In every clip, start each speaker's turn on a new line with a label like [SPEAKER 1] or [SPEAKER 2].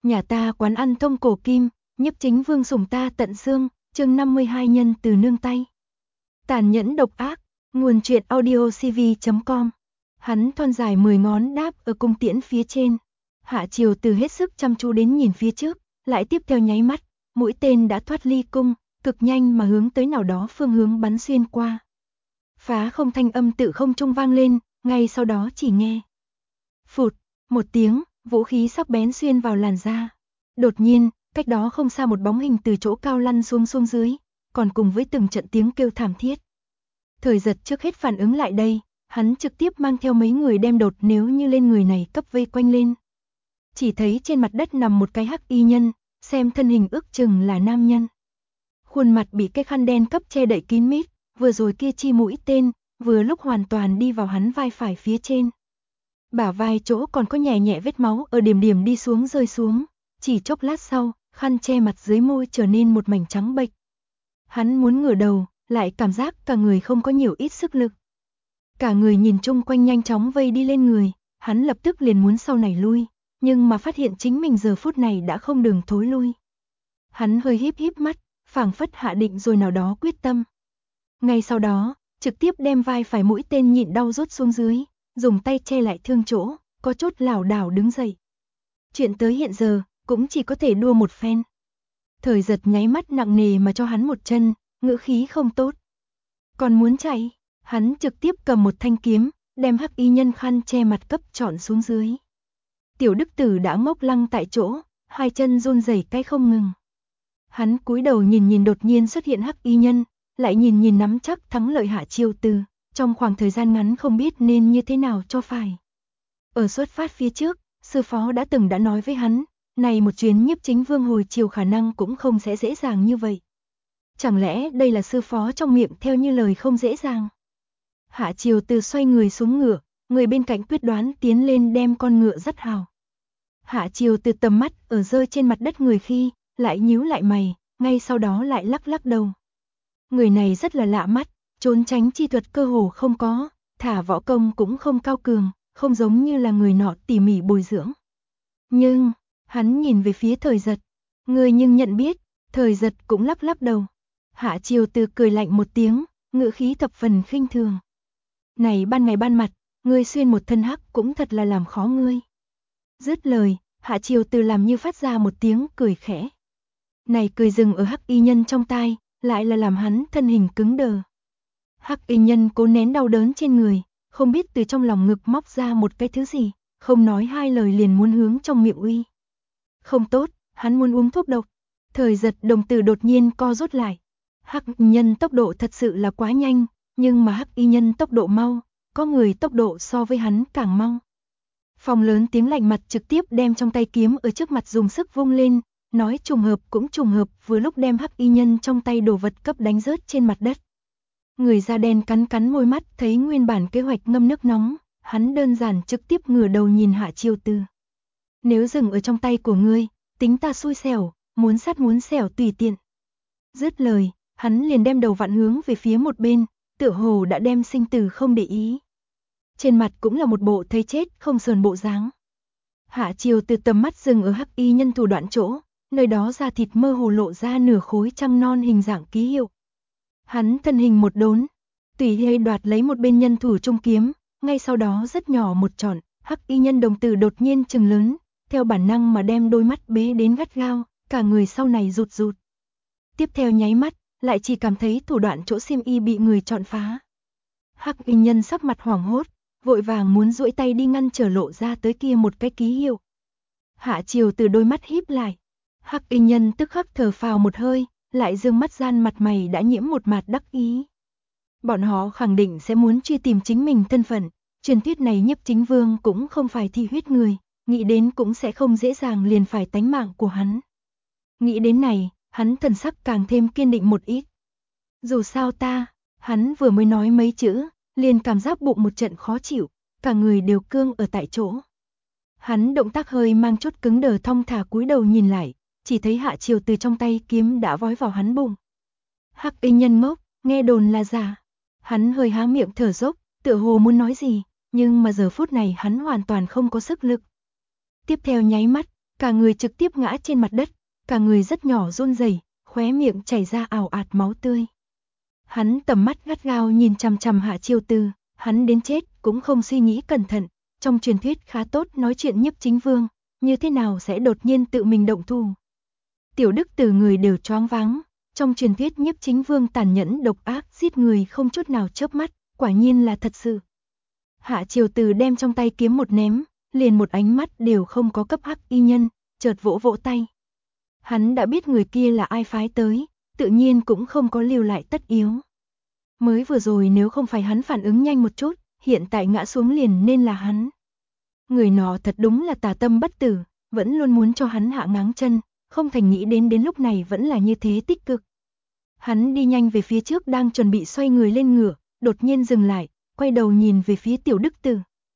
[SPEAKER 1] Nhà ta quán ăn thông cổ kim, Nhiếp Chính Vương sủng ta tận xương, chương 52 nhân từ nương tay. Tàn nhẫn độc ác, nguồn truyện audio cv.com. Hắn thon dài 10 ngón đáp ở cung tiễn phía trên. Hạ Triều Từ hết sức chăm chú đến nhìn phía trước, lại tiếp theo nháy mắt, mũi tên đã thoát ly cung, cực nhanh mà hướng tới nào đó phương hướng bắn xuyên qua. Phá không thanh âm tự không trung vang lên, ngay sau đó chỉ nghe phụt, một tiếng, vũ khí sắc bén xuyên vào làn da. Đột nhiên, cách đó không xa một bóng hình từ chỗ cao lăn xuống dưới, còn cùng với từng trận tiếng kêu thảm thiết. Thời Giật trước hết phản ứng lại đây, hắn trực tiếp mang theo mấy người đem đột nếu như lên người này cấp vây quanh lên. Chỉ thấy trên mặt đất nằm một cái hắc y nhân, xem thân hình ước chừng là nam nhân. Khuôn mặt bị cái khăn đen cấp che đậy kín mít, vừa rồi kia chi mũi tên, vừa lúc hoàn toàn đi vào hắn vai phải phía trên. Bả vai chỗ còn có nhẹ nhẹ vết máu ở điểm điểm đi xuống rơi xuống, chỉ chốc lát sau, khăn che mặt dưới môi trở nên một mảnh trắng bệch. Hắn muốn ngửa đầu, lại cảm giác cả người không có nhiều ít sức lực. Cả người nhìn chung quanh nhanh chóng vây đi lên người, hắn lập tức liền muốn sau này lui, nhưng mà phát hiện chính mình giờ phút này đã không đường thối lui. Hắn hơi híp mắt, phảng phất hạ định rồi nào đó quyết tâm. Ngay sau đó, trực tiếp đem vai phải mũi tên nhịn đau rút xuống dưới, dùng tay che lại thương chỗ, có chút lảo đảo đứng dậy. Chuyện tới hiện giờ, cũng chỉ có thể đua một phen. Thời Giật nháy mắt nặng nề mà cho hắn một chân, ngữ khí không tốt. Còn muốn chạy, hắn trực tiếp cầm một thanh kiếm, đem hắc y nhân khăn che mặt cấp trọn xuống dưới. Tiểu Đức Tử đã ngốc lăng tại chỗ, hai chân run rẩy cái không ngừng. Hắn cúi đầu nhìn đột nhiên xuất hiện hắc y nhân, lại nhìn nắm chắc thắng lợi Hạ Triều Từ, trong khoảng thời gian ngắn không biết nên như thế nào cho phải. Ở xuất phát phía trước, sư phó đã từng nói với hắn, này một chuyến Nhiếp Chính Vương hồi chiều khả năng cũng không sẽ dễ dàng như vậy. Chẳng lẽ đây là sư phó trong miệng theo như lời không dễ dàng? Hạ Triều Từ xoay người xuống ngựa, người bên cạnh quyết đoán tiến lên đem con ngựa dắt hào. Hạ Triều Từ tầm mắt ở rơi trên mặt đất người khi, lại nhíu lại mày, ngay sau đó lại lắc đầu. Người này rất là lạ mắt, trốn tránh chi thuật cơ hồ không có, thả võ công cũng không cao cường, không giống như là người nọ tỉ mỉ bồi dưỡng. Nhưng, hắn nhìn về phía Thời Giật, người nhưng nhận biết, Thời Giật cũng lắc đầu. Hạ Triều Từ cười lạnh một tiếng, ngữ khí thập phần khinh thường. Này ban ngày ban mặt, ngươi xuyên một thân hắc cũng thật là làm khó ngươi. Dứt lời, Hạ Triều Từ làm như phát ra một tiếng cười khẽ. Này cười dừng ở hắc y nhân trong tai, lại là làm hắn thân hình cứng đờ. Hắc y nhân cố nén đau đớn trên người, không biết từ trong lòng ngực móc ra một cái thứ gì, không nói hai lời liền muốn hướng trong miệng uy. Không tốt, hắn muốn uống thuốc độc. Thời Giật đồng tử đột nhiên co rút lại. Hắc y nhân tốc độ thật sự là quá nhanh, nhưng mà hắc y nhân tốc độ mau, có người tốc độ so với hắn càng mau. Phòng lớn tiếng lạnh mặt trực tiếp đem trong tay kiếm ở trước mặt dùng sức vung lên, nói trùng hợp cũng trùng hợp, vừa lúc đem hắc y nhân trong tay đồ vật cấp đánh rớt trên mặt đất. Người da đen cắn môi mắt, thấy nguyên bản kế hoạch ngâm nước nóng, hắn đơn giản trực tiếp ngửa đầu nhìn Hạ Triều Từ. Nếu dừng ở trong tay của ngươi, tính ta xui xẻo, muốn sát muốn xẻo tùy tiện. Dứt lời, hắn liền đem đầu vặn hướng về phía một bên, tựa hồ đã đem sinh tử không để ý. Trên mặt cũng là một bộ thấy chết không sờn bộ dáng. Hạ Triều Từ tầm mắt dừng ở hắc y nhân thủ đoạn chỗ, nơi đó da thịt mơ hồ lộ ra nửa khối trăng non hình dạng ký hiệu. Hắn thân hình một đốn, tùy hay đoạt lấy một bên nhân thủ trung kiếm, ngay sau đó rất nhỏ một trọn, hắc y nhân đồng tử đột nhiên trừng lớn, theo bản năng mà đem đôi mắt bế đến gắt gao, cả người sau này rụt. Tiếp theo nháy mắt, lại chỉ cảm thấy thủ đoạn chỗ xiêm y bị người chọn phá. Hắc y nhân sắc mặt hoảng hốt, vội vàng muốn duỗi tay đi ngăn trở lộ ra tới kia một cái ký hiệu. Hạ Triều Từ đôi mắt híp lại, hắc y nhân tức khắc thở phào một hơi, lại dương mắt gian mặt mày đã nhiễm một mạt đắc ý. Bọn họ khẳng định sẽ muốn truy tìm chính mình thân phận, truyền thuyết này Nhiếp Chính Vương cũng không phải thi huyết người, nghĩ đến cũng sẽ không dễ dàng liền phải tánh mạng của hắn. Nghĩ đến này, hắn thần sắc càng thêm kiên định một ít. Dù sao hắn vừa mới nói mấy chữ, liền cảm giác bụng một trận khó chịu, cả người đều cương ở tại chỗ. Hắn động tác hơi mang chút cứng đờ, thong thả cúi đầu nhìn lại, chỉ thấy Hạ Triều Từ trong tay kiếm đã vói vào hắn bụng. Hắc y nhân ngốc, nghe đồn là giả. Hắn hơi há miệng thở dốc, tựa hồ muốn nói gì, nhưng mà giờ phút này hắn hoàn toàn không có sức lực. Tiếp theo nháy mắt, cả người trực tiếp ngã trên mặt đất, cả người rất nhỏ run rẩy, khóe miệng chảy ra ào ạt máu tươi. Hắn tầm mắt gắt gao nhìn chằm chằm Hạ Chiêu Từ, hắn đến chết cũng không suy nghĩ cẩn thận, trong truyền thuyết khá tốt nói chuyện Nhiếp Chính Vương, như thế nào sẽ đột nhiên tự mình động thủ. Tiểu Đức Từ người đều choáng váng, trong truyền thuyết Nhiếp Chính Vương tàn nhẫn độc ác giết người không chút nào chớp mắt, quả nhiên là thật sự. Hạ Chiêu Từ đem trong tay kiếm một ném, liền một ánh mắt đều không có cấp hắc y nhân, chợt vỗ vỗ tay. Hắn đã biết người kia là ai phái tới, tự nhiên cũng không có lưu lại tất yếu. Mới vừa rồi nếu không phải hắn phản ứng nhanh một chút, hiện tại ngã xuống liền nên là hắn. Người nọ thật đúng là tà tâm bất tử, vẫn luôn muốn cho hắn hạ ngáng chân, không thành nghĩ đến lúc này vẫn là như thế tích cực. Hắn đi nhanh về phía trước đang chuẩn bị xoay người lên ngựa, đột nhiên dừng lại, quay đầu nhìn về phía Tiểu Đức Từ.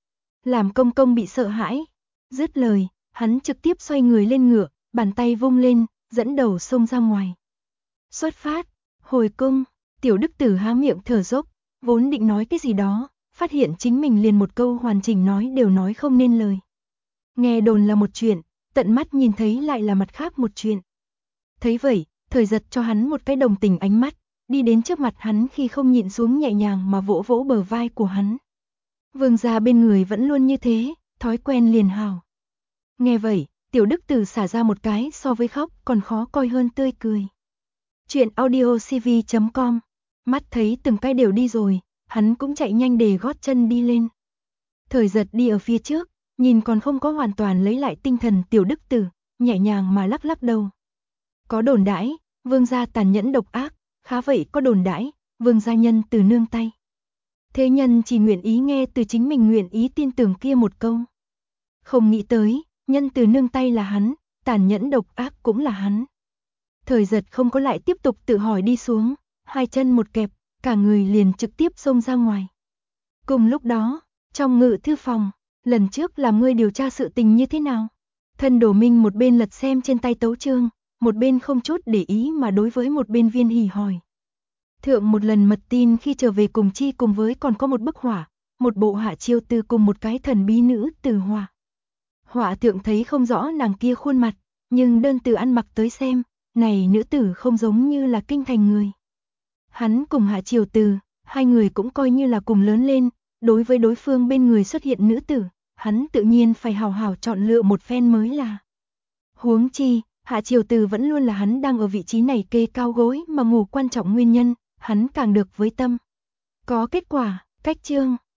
[SPEAKER 1] Làm công công bị sợ hãi. Dứt lời, hắn trực tiếp xoay người lên ngựa, bàn tay vung lên, dẫn đầu xông ra ngoài. Xuất phát, hồi cung. Tiểu Đức Từ há miệng thở dốc, vốn định nói cái gì đó, phát hiện chính mình liền một câu hoàn chỉnh nói đều nói không nên lời. Nghe đồn là một chuyện, tận mắt nhìn thấy lại là mặt khác một chuyện. Thấy vậy, Thời Giật cho hắn một cái đồng tình ánh mắt, đi đến trước mặt hắn khi không nhịn xuống nhẹ nhàng mà vỗ vỗ bờ vai của hắn. Vương gia bên người vẫn luôn như thế, thói quen liền hào. Nghe vậy, Tiểu Đức Từ xả ra một cái so với khóc còn khó coi hơn tươi cười. Chuyện audiocv.com. Mắt thấy từng cái đều đi rồi, hắn cũng chạy nhanh để gót chân đi lên. Thời Giật đi ở phía trước, nhìn còn không có hoàn toàn lấy lại tinh thần Tiểu Đức Từ, nhẹ nhàng mà lắc lắc đầu. Có đồn đãi, vương gia tàn nhẫn độc ác, khá vậy có đồn đãi, vương gia nhân từ nương tay. Thế nhân chỉ nguyện ý nghe từ chính mình nguyện ý tin tưởng kia một câu. Không nghĩ tới, nhân từ nương tay là hắn, tàn nhẫn độc ác cũng là hắn. Thời Giật không có lại tiếp tục tự hỏi đi xuống, hai chân một kẹp, cả người liền trực tiếp xông ra ngoài. Cùng lúc đó, trong ngự thư phòng, lần trước làm ngươi điều tra sự tình như thế nào? Thân Đồ Minh một bên lật xem trên tay tấu chương, một bên không chút để ý mà đối với một bên Viên Hỉ hỏi. Thượng một lần mật tin khi trở về cùng chi cùng với còn có một bức họa, một bộ Hạ Chiêu Từ cùng một cái thần bí nữ từ họa. Họa thượng thấy không rõ nàng kia khuôn mặt, nhưng đơn từ ăn mặc tới xem, này nữ tử không giống như là kinh thành người. Hắn cùng Hạ Chiêu Từ, hai người cũng coi như là cùng lớn lên, đối với đối phương bên người xuất hiện nữ tử, hắn tự nhiên phải hào hào chọn lựa một phen mới là. Huống chi, Hạ Chiêu Từ vẫn luôn là hắn đang ở vị trí này kê cao gối mà ngủ quan trọng nguyên nhân, hắn càng được với tâm. Có kết quả, cách chương.